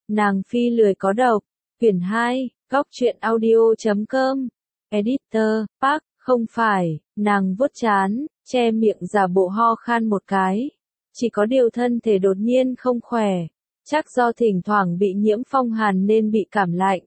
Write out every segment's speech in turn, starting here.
Nàng phi lười có độc. Quyển 2, góc truyện audio.com. Editor, Park, không phải, nàng vuốt trán, che miệng giả bộ ho khan một cái. Chỉ có điều thân thể đột nhiên không khỏe. Chắc do thỉnh thoảng bị nhiễm phong hàn nên bị cảm lạnh.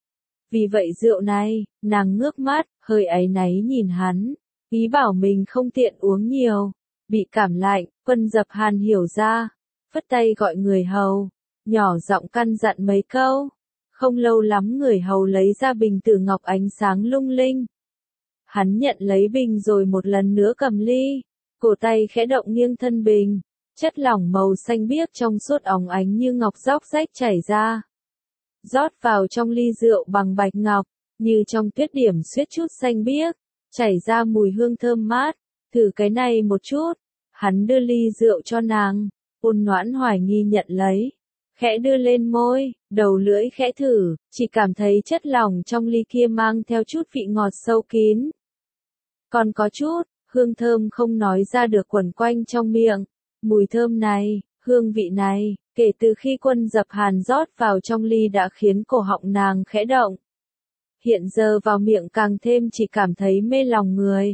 Vì vậy rượu này, nàng ngước mắt, hơi áy náy nhìn hắn. Ý bảo mình không tiện uống nhiều. Bị cảm lạnh, Quân Dập Hàn hiểu ra. Phất tay gọi người hầu. Nhỏ giọng căn dặn mấy câu. Không lâu lắm người hầu lấy ra bình tử ngọc ánh sáng lung linh. Hắn nhận lấy bình rồi một lần nữa cầm ly. Cổ tay khẽ động nghiêng thân bình. Chất lỏng màu xanh biếc trong suốt óng ánh như ngọc róc rách chảy ra. Rót vào trong ly rượu bằng bạch ngọc, như trong tuyết điểm xuyết chút xanh biếc, chảy ra mùi hương thơm mát. Thử cái này một chút. Hắn đưa ly rượu cho nàng. Ôn Noãn hoài nghi nhận lấy. Khẽ đưa lên môi, đầu lưỡi khẽ thử, chỉ cảm thấy chất lỏng trong ly kia mang theo chút vị ngọt sâu kín. Còn có chút, hương thơm không nói ra được quẩn quanh trong miệng. Mùi thơm này, hương vị này, kể từ khi Quân Dập Hàn rót vào trong ly đã khiến cổ họng nàng khẽ động. Hiện giờ vào miệng càng thêm chỉ cảm thấy mê lòng người.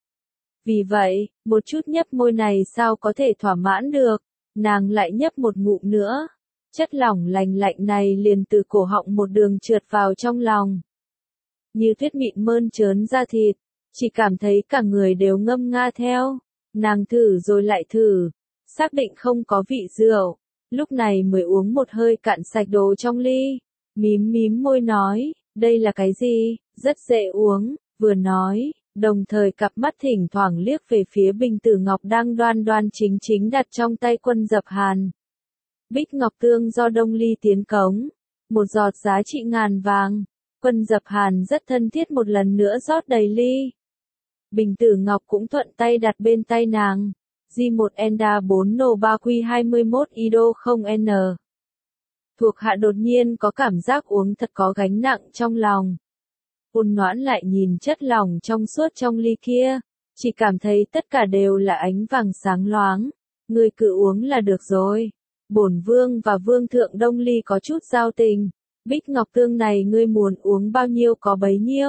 Vì vậy, một chút nhấp môi này sao có thể thỏa mãn được, nàng lại nhấp một ngụm nữa. Chất lỏng lành lạnh này liền từ cổ họng một đường trượt vào trong lòng. Như tuyết mịn mơn trớn da thịt, chỉ cảm thấy cả người đều ngâm nga theo. Nàng thử rồi lại thử, xác định không có vị rượu, lúc này mới uống một hơi cạn sạch đồ trong ly. Mím mím môi nói, đây là cái gì, rất dễ uống, vừa nói, đồng thời cặp mắt thỉnh thoảng liếc về phía bình tử ngọc đang đoan đoan chính chính đặt trong tay Quân Dập Hàn. Bích ngọc tương do Đông Ly tiến cống, một giọt giá trị ngàn vàng. Quân Dập Hàn rất thân thiết một lần nữa rót đầy ly. Bình tử ngọc cũng thuận tay đặt bên tay nàng. J1 Enda 4 No 3 Q21 Ido 0N. Thuộc hạ đột nhiên có cảm giác uống thật có gánh nặng trong lòng. Ôn Noãn lại nhìn chất lỏng trong suốt trong ly kia, chỉ cảm thấy tất cả đều là ánh vàng sáng loáng. Ngươi cứ uống là được rồi. Bổn vương và vương thượng Đông Ly có chút giao tình. Bích ngọc tương này ngươi muốn uống bao nhiêu có bấy nhiêu.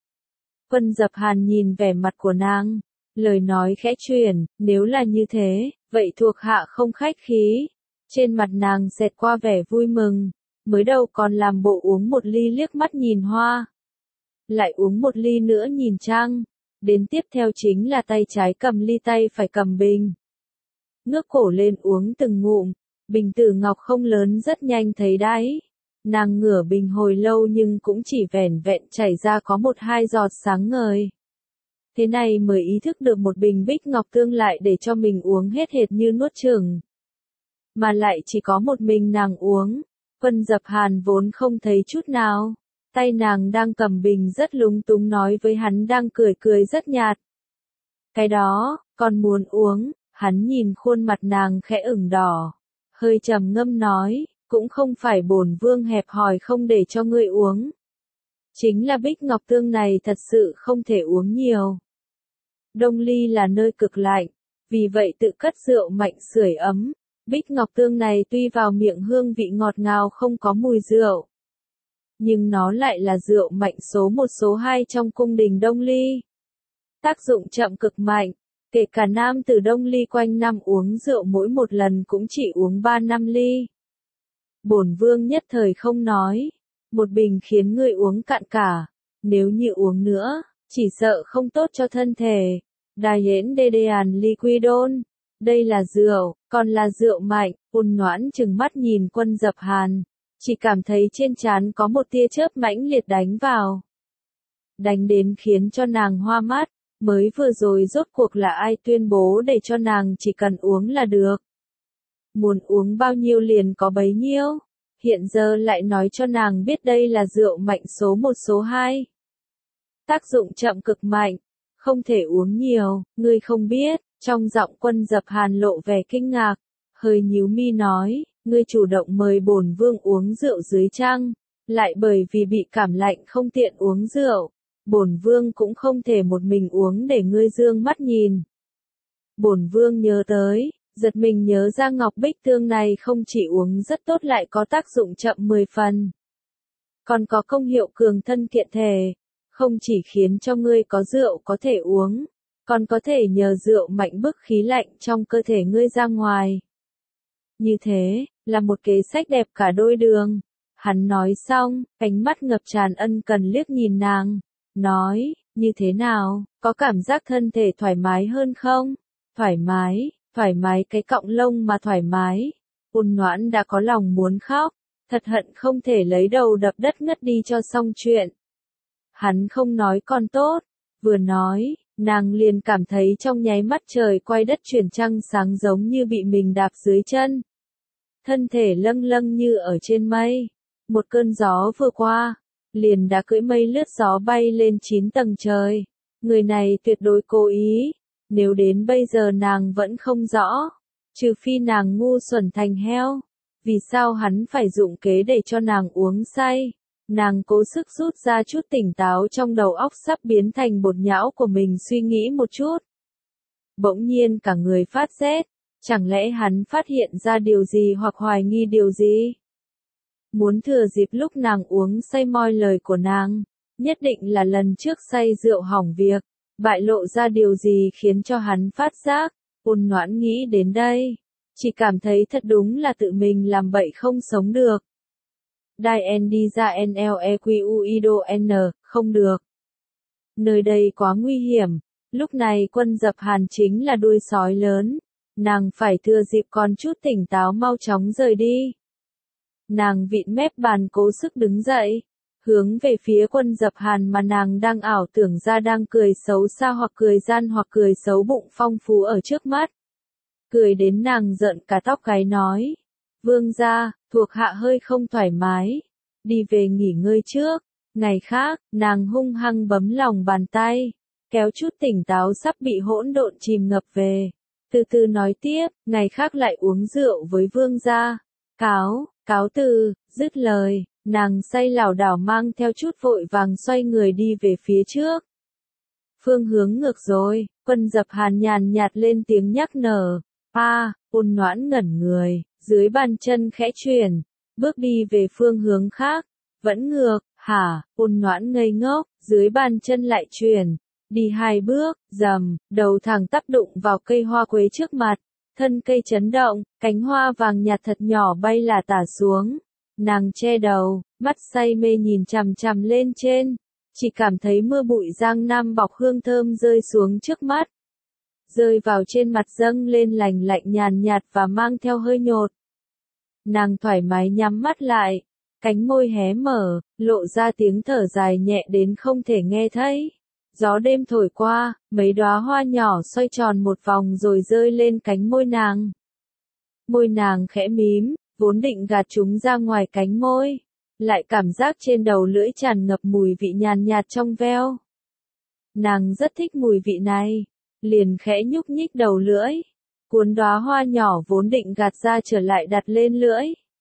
Quân Dập Hàn nhìn vẻ mặt của nàng, lời nói khẽ chuyển, nếu là như thế, vậy thuộc hạ không khách khí. Trên mặt nàng xẹt qua vẻ vui mừng, mới đầu còn làm bộ uống một ly liếc mắt nhìn hoa. Lại uống một ly nữa nhìn trăng, đến tiếp theo chính là tay trái cầm ly tay phải cầm bình. Ngước cổ lên uống từng ngụm, bình tử ngọc không lớn rất nhanh thấy đáy. Nàng ngửa bình hồi lâu nhưng cũng chỉ vẻn vẹn chảy ra có 1-2 giọt sáng ngời. Thế này mới ý thức được một bình bích ngọc tương lại để cho mình uống hết hệt như nuốt chửng. Mà lại chỉ có một mình nàng uống. Quân Dập Hàn vốn không thấy chút nào. Tay nàng đang cầm bình rất lúng túng nói với hắn đang cười cười rất nhạt. Cái đó, còn muốn uống, hắn nhìn khuôn mặt nàng khẽ ửng đỏ. Hơi trầm ngâm nói, cũng không phải bổn vương hẹp hòi không để cho ngươi uống. Chính là bích ngọc tương này thật sự không thể uống nhiều. Đông Ly là nơi cực lạnh, vì vậy tự cất rượu mạnh sưởi ấm. Bích ngọc tương này tuy vào miệng hương vị ngọt ngào không có mùi rượu, nhưng nó lại là rượu mạnh số 1 số 2 trong cung đình Đông Ly. Tác dụng chậm cực mạnh, kể cả nam tử Đông Ly quanh năm uống rượu mỗi một lần cũng chỉ uống 3-5 ly. Bổn vương nhất thời không nói, một bình khiến ngươi uống cạn cả, nếu như uống nữa, chỉ sợ không tốt cho thân thể. Diane Dedean Liquidon, đây là rượu, còn là rượu mạnh. Ôn Noãn trừng mắt nhìn Quân Dập Hàn, chỉ cảm thấy trên trán có một tia chớp mãnh liệt đánh vào. Đánh đến khiến cho nàng hoa mắt, mới vừa rồi rốt cuộc là ai tuyên bố để cho nàng chỉ cần uống là được. Muốn uống bao nhiêu liền có bấy nhiêu, hiện giờ lại nói cho nàng biết đây là rượu mạnh số 1 số 2. Tác dụng chậm cực mạnh, không thể uống nhiều, ngươi không biết. Trong giọng Quân Dập Hàn lộ vẻ kinh ngạc, hơi nhíu mi nói, ngươi chủ động mời bổn vương uống rượu dưới trăng, lại bởi vì bị cảm lạnh không tiện uống rượu, bổn vương cũng không thể một mình uống để ngươi dương mắt nhìn. Bổn vương nhớ tới, giật mình nhớ ra ngọc bích tương này không chỉ uống rất tốt lại có tác dụng chậm 10 phần. Còn có công hiệu cường thân kiện thể, không chỉ khiến cho ngươi có rượu có thể uống, còn có thể nhờ rượu mạnh bức khí lạnh trong cơ thể ngươi ra ngoài. Như thế, là một kế sách đẹp cả đôi đường. Hắn nói xong, ánh mắt ngập tràn ân cần liếc nhìn nàng, nói, như thế nào, có cảm giác thân thể thoải mái hơn không? Thoải mái cái cọng lông mà thoải mái. Ôn Noãn đã có lòng muốn khóc, thật hận không thể lấy đầu đập đất ngất đi cho xong chuyện. Hắn không nói còn tốt, vừa nói, nàng liền cảm thấy trong nháy mắt trời quay đất chuyển trăng sáng giống như bị mình đạp dưới chân. Thân thể lâng lâng như ở trên mây, một cơn gió vừa qua, liền đã cưỡi mây lướt gió bay lên 9 tầng trời. Người này tuyệt đối cố ý, nếu đến bây giờ nàng vẫn không rõ, trừ phi nàng ngu xuẩn thành heo. Vì sao hắn phải dụng kế để cho nàng uống say? Nàng cố sức rút ra chút tỉnh táo trong đầu óc sắp biến thành bột nhão của mình suy nghĩ một chút. Bỗng nhiên cả người phát rét, chẳng lẽ hắn phát hiện ra điều gì hoặc hoài nghi điều gì? Muốn thừa dịp lúc nàng uống say moi lời của nàng, nhất định là lần trước say rượu hỏng việc, bại lộ ra điều gì khiến cho hắn phát giác. Ôn Noãn nghĩ đến đây, chỉ cảm thấy thật đúng là tự mình làm bậy không sống được. Dien đi ra NLEQUIDO N, không được. Nơi đây quá nguy hiểm, lúc này quân dập Hàn chính là đuôi sói lớn, nàng phải thừa dịp còn chút tỉnh táo mau chóng rời đi. Nàng vịn mép bàn cố sức đứng dậy, hướng về phía quân dập Hàn mà nàng đang ảo tưởng ra đang cười xấu xa hoặc cười gian hoặc cười xấu bụng phong phú ở trước mắt. Cười đến nàng giận cả tóc gáy nói, vương gia, thuộc hạ hơi không thoải mái, đi về nghỉ ngơi trước. Ngày khác, nàng hung hăng bấm lòng bàn tay, kéo chút tỉnh táo sắp bị hỗn độn chìm ngập về. Từ từ nói tiếp, ngày khác lại uống rượu với vương gia. Cáo từ, dứt lời, nàng say lảo đảo mang theo chút vội vàng xoay người đi về phía trước. Phương hướng ngược rồi, quân dập Hàn nhàn nhạt lên tiếng nhắc nhở. Ôn Noãn ngẩn người, dưới bàn chân khẽ chuyển, bước đi về phương hướng khác. Vẫn ngược, hả? Ôn Noãn ngây ngốc, dưới bàn chân lại chuyển, đi 2 bước, rầm, đầu thẳng tắp đụng vào cây hoa quế trước mặt. Thân cây chấn động, cánh hoa vàng nhạt thật nhỏ bay lả tả xuống. Nàng che đầu, mắt say mê nhìn chằm chằm lên trên, chỉ cảm thấy mưa bụi Giang Nam bọc hương thơm rơi xuống trước mắt. Rơi vào trên mặt dâng lên lành lạnh nhàn nhạt và mang theo hơi nhột. Nàng thoải mái nhắm mắt lại, cánh môi hé mở, lộ ra tiếng thở dài nhẹ đến không thể nghe thấy. Gió đêm thổi qua, mấy đóa hoa nhỏ xoay tròn một vòng rồi rơi lên cánh môi nàng. Môi nàng khẽ mím, vốn định gạt chúng ra ngoài cánh môi, lại cảm giác trên đầu lưỡi tràn ngập mùi vị nhàn nhạt trong veo. Nàng rất thích mùi vị này, liền khẽ nhúc nhích đầu lưỡi, cuốn đóa hoa nhỏ vốn định gạt ra trở lại đặt lên lưỡi.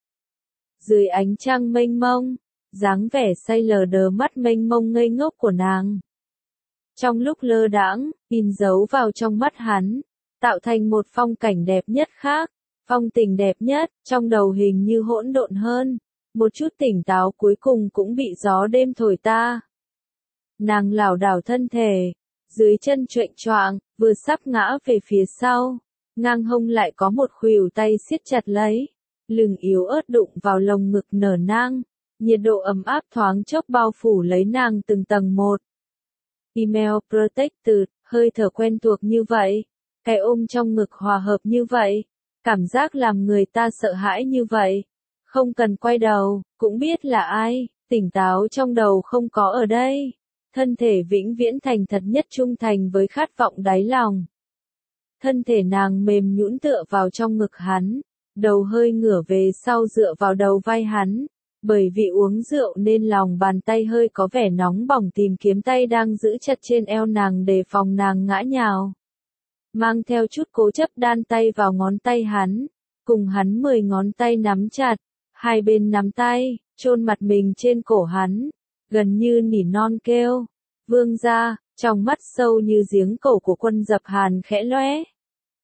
Dưới ánh trăng mênh mông, dáng vẻ say lờ đờ mắt mênh mông ngây ngốc của nàng. Trong lúc lơ đãng, in dấu vào trong mắt hắn, tạo thành một phong cảnh đẹp nhất khác, phong tình đẹp nhất, trong đầu hình như hỗn độn hơn, một chút tỉnh táo cuối cùng cũng bị gió đêm thổi ta. Nàng lảo đảo thân thể, dưới chân choạng choạng, vừa sắp ngã về phía sau, ngang hông lại có một khuỷu tay siết chặt lấy, lưng yếu ớt đụng vào lồng ngực nở nang, nhiệt độ ấm áp thoáng chốc bao phủ lấy nàng từng tầng một. Email Protected, hơi thở quen thuộc như vậy, cái ôm trong ngực hòa hợp như vậy, cảm giác làm người ta sợ hãi như vậy. Không cần quay đầu, cũng biết là ai, tỉnh táo trong đầu không có ở đây. Thân thể vĩnh viễn thành thật nhất trung thành với khát vọng đáy lòng. Thân thể nàng mềm nhũn tựa vào trong ngực hắn, đầu hơi ngửa về sau dựa vào đầu vai hắn. Bởi vì uống rượu nên lòng bàn tay hơi có vẻ nóng bỏng tìm kiếm tay đang giữ chặt trên eo nàng đề phòng nàng ngã nhào. Mang theo chút cố chấp đan tay vào ngón tay hắn, cùng hắn 10 ngón tay nắm chặt, hai bên nắm tay, chôn mặt mình trên cổ hắn, gần như nỉ non kêu. Vương gia, trong mắt sâu như giếng cổ của quân dập Hàn khẽ lóe.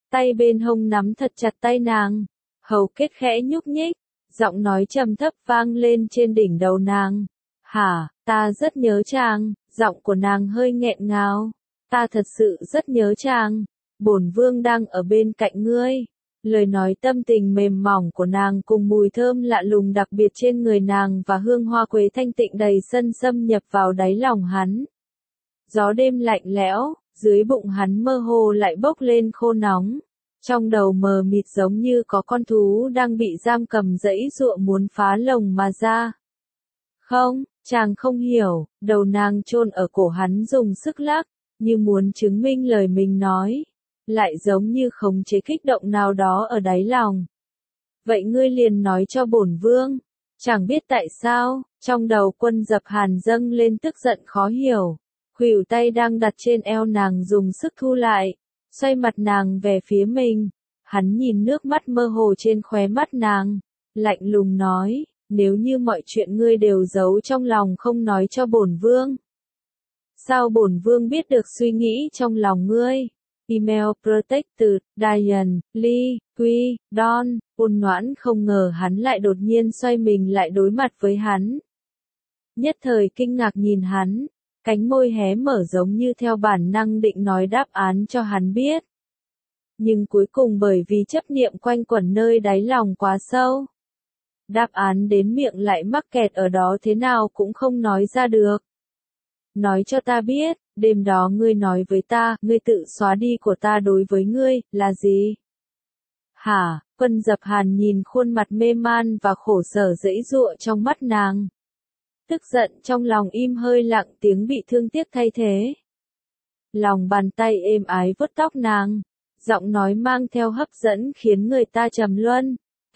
tay bên hông nắm thật chặt tay nàng, hầu kết khẽ nhúc nhích, giọng nói trầm thấp vang lên trên đỉnh đầu nàng. Hả, ta rất nhớ chàng, giọng của nàng hơi nghẹn ngào. Ta thật sự rất nhớ chàng, bổn vương đang ở bên cạnh ngươi. Lời nói tâm tình mềm mỏng của nàng cùng mùi thơm lạ lùng đặc biệt trên người nàng và hương hoa quế thanh tịnh đầy sân xâm nhập vào đáy lòng hắn. Gió đêm lạnh lẽo, dưới bụng hắn mơ hồ lại bốc lên khô nóng. Trong đầu mờ mịt giống như có con thú đang bị giam cầm giãy giụa muốn phá lồng mà ra. Không, chàng không hiểu, đầu nàng chôn ở cổ hắn dùng sức lắc, như muốn chứng minh lời mình nói, lại giống như khống chế kích động nào đó ở đáy lòng. Vậy ngươi liền nói cho bổn vương. Chẳng biết tại sao, trong đầu Quân Dập Hàn dâng lên tức giận khó hiểu. Khuỷu tay đang đặt trên eo nàng dùng sức thu lại, xoay mặt nàng về phía mình. Hắn nhìn nước mắt mơ hồ trên khóe mắt nàng, lạnh lùng nói, nếu như mọi chuyện ngươi đều giấu trong lòng không nói cho bổn vương. Sao bổn vương biết được suy nghĩ trong lòng ngươi? Email Protected, Diane, Lee, Quy, Don, ôn noãn không ngờ hắn lại đột nhiên xoay mình lại đối mặt với hắn. Nhất thời kinh ngạc nhìn hắn, cánh môi hé mở giống như theo bản năng định nói đáp án cho hắn biết. Nhưng cuối cùng bởi vì chấp niệm quanh quẩn nơi đáy lòng quá sâu. Đáp án đến miệng lại mắc kẹt ở đó thế nào cũng không nói ra được. Nói cho ta biết, đêm đó ngươi nói với ta, ngươi tự xóa đi của ta đối với ngươi, là gì? Hả, Quân Dập Hàn nhìn khuôn mặt mê man và khổ sở giãy giụa trong mắt nàng. Tức giận trong lòng im hơi lặng tiếng bị thương tiếc thay thế. Lòng bàn tay êm ái vuốt tóc nàng, giọng nói mang theo hấp dẫn khiến người ta trầm luân.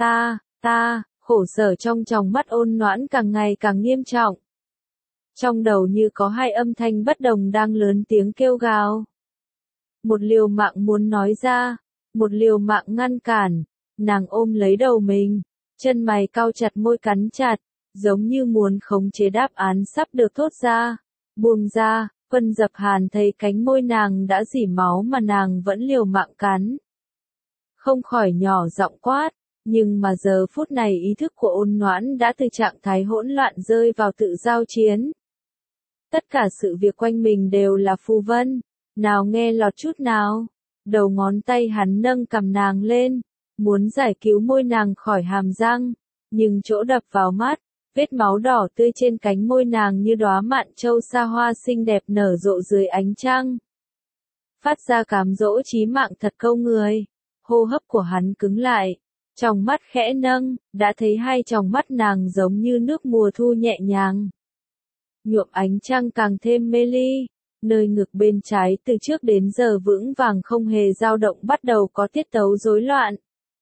Ta, khổ sở trong tròng mắt ôn noãn càng ngày càng nghiêm trọng. Trong đầu như có hai âm thanh bất đồng đang lớn tiếng kêu gào. Một liều mạng muốn nói ra, một liều mạng ngăn cản, nàng ôm lấy đầu mình, chân mày cau chặt môi cắn chặt, giống như muốn khống chế đáp án sắp được thốt ra. Buông ra, Quân Dập Hàn thấy cánh môi nàng đã rỉ máu mà nàng vẫn liều mạng cắn. Không khỏi nhỏ giọng quát, nhưng mà giờ phút này ý thức của ôn noãn đã từ trạng thái hỗn loạn rơi vào tự giao chiến. Tất cả sự việc quanh mình đều là phù vân, nào nghe lọt chút nào. Đầu ngón tay hắn nâng cằm nàng lên, muốn giải cứu môi nàng khỏi hàm răng, nhưng chỗ đập vào mắt, vết máu đỏ tươi trên cánh môi nàng như đóa mạn châu sa hoa xinh đẹp nở rộ dưới ánh trăng. Phát ra cám dỗ chí mạng thật câu người, hô hấp của hắn cứng lại, tròng mắt khẽ nâng, đã thấy hai tròng mắt nàng giống như nước mùa thu nhẹ nhàng. Nhuộm ánh trăng càng thêm mê ly, nơi ngực bên trái từ trước đến giờ vững vàng không hề dao động bắt đầu có tiết tấu rối loạn.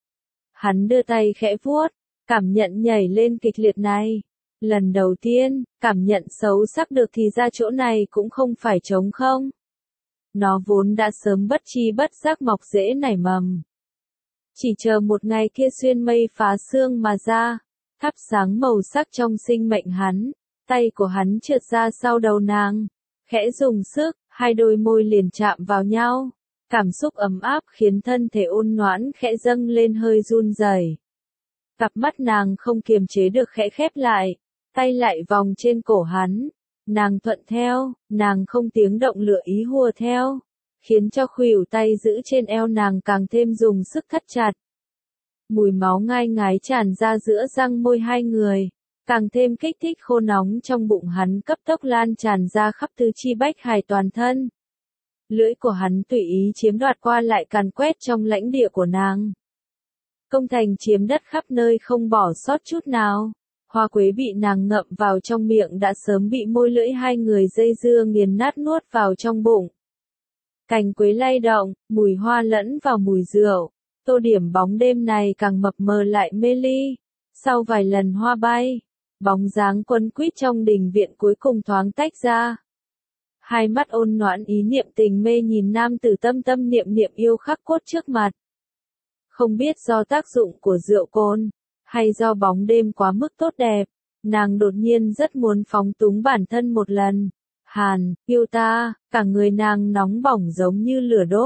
Hắn đưa tay khẽ vuốt, cảm nhận nhảy lên kịch liệt này. Lần đầu tiên, cảm nhận xấu sắc được thì ra chỗ này cũng không phải trống không. Nó vốn đã sớm bất chi bất giác mọc rễ nảy mầm. Chỉ chờ một ngày kia xuyên mây phá sương mà ra, thắp sáng màu sắc trong sinh mệnh hắn. Tay của hắn trượt ra sau đầu nàng, khẽ dùng sức, hai đôi môi liền chạm vào nhau. Cảm xúc ấm áp khiến thân thể ôn noãn khẽ dâng lên hơi run rẩy. Cặp mắt nàng không kiềm chế được khẽ khép lại, tay lại vòng trên cổ hắn. Nàng thuận theo, nàng không tiếng động lựa ý hùa theo, khiến cho khuỷu tay giữ trên eo nàng càng thêm dùng sức thắt chặt. Mùi máu ngai ngái tràn ra giữa răng môi hai người, càng thêm kích thích khô nóng trong bụng hắn cấp tốc lan tràn ra khắp tứ chi bách hải toàn thân. Lưỡi của hắn tùy ý chiếm đoạt qua lại càn quét trong lãnh địa của nàng. Công thành chiếm đất khắp nơi không bỏ sót chút nào. Hoa quế bị nàng ngậm vào trong miệng đã sớm bị môi lưỡi hai người dây dưa nghiền nát nuốt vào trong bụng. Cành quế lay động, mùi hoa lẫn vào mùi rượu. Tô điểm bóng đêm này càng mập mờ lại mê ly. Sau vài lần hoa bay, bóng dáng quấn quýt trong đình viện cuối cùng thoáng tách ra. Hai mắt ôn noãn ý niệm tình mê nhìn nam tử tâm tâm niệm niệm yêu khắc cốt trước mặt. Không biết do tác dụng của rượu cồn, hay do bóng đêm quá mức tốt đẹp, nàng đột nhiên rất muốn phóng túng bản thân một lần. Hàn, yêu ta, cả người nàng nóng bỏng giống như lửa đốt,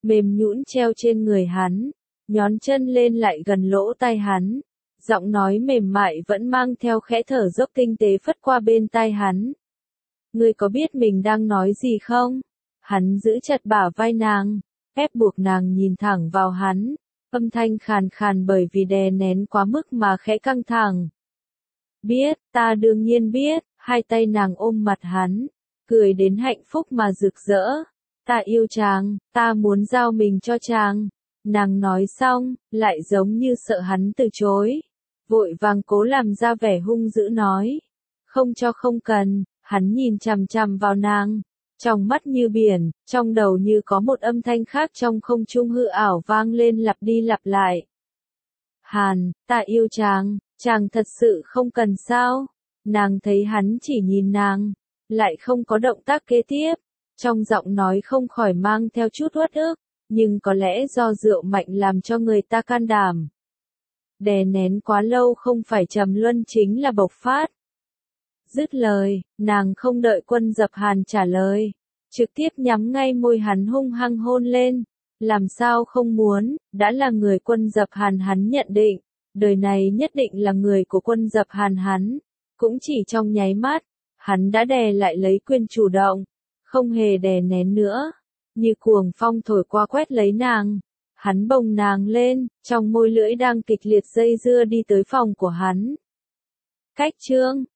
mềm nhũn treo trên người hắn, nhón chân lên lại gần lỗ tai hắn. Giọng nói mềm mại vẫn mang theo khẽ thở dốc tinh tế phất qua bên tai hắn. Ngươi có biết mình đang nói gì không? Hắn giữ chặt bả vai nàng, ép buộc nàng nhìn thẳng vào hắn, âm thanh khàn khàn bởi vì đè nén quá mức mà khẽ căng thẳng. Biết, ta đương nhiên biết, hai tay nàng ôm mặt hắn, cười đến hạnh phúc mà rực rỡ. Ta yêu chàng, ta muốn giao mình cho chàng. Nàng nói xong, lại giống như sợ hắn từ chối. Vội vàng cố làm ra vẻ hung dữ nói. Không cho không cần, hắn nhìn chằm chằm vào nàng. Trong mắt như biển, trong đầu như có một âm thanh khác trong không trung hư ảo vang lên lặp đi lặp lại. Hàn, ta yêu chàng, chàng thật sự không cần sao? Nàng thấy hắn chỉ nhìn nàng, lại không có động tác kế tiếp. Trong giọng nói không khỏi mang theo chút uất ức, nhưng có lẽ do rượu mạnh làm cho người ta can đảm. Đè nén quá lâu không phải trầm luân chính là bộc phát. Dứt lời, nàng không đợi Quân Dập Hàn trả lời, trực tiếp nhắm ngay môi hắn hung hăng hôn lên. Làm sao không muốn, đã là người Quân Dập Hàn hắn nhận định, đời này nhất định là người của Quân Dập Hàn hắn. Cũng chỉ trong nháy mắt, hắn đã đè lại lấy quyền chủ động, không hề đè nén nữa, như cuồng phong thổi qua quét lấy nàng. Hắn bồng nàng lên, trong môi lưỡi đang kịch liệt dây dưa đi tới phòng của hắn. Cách chương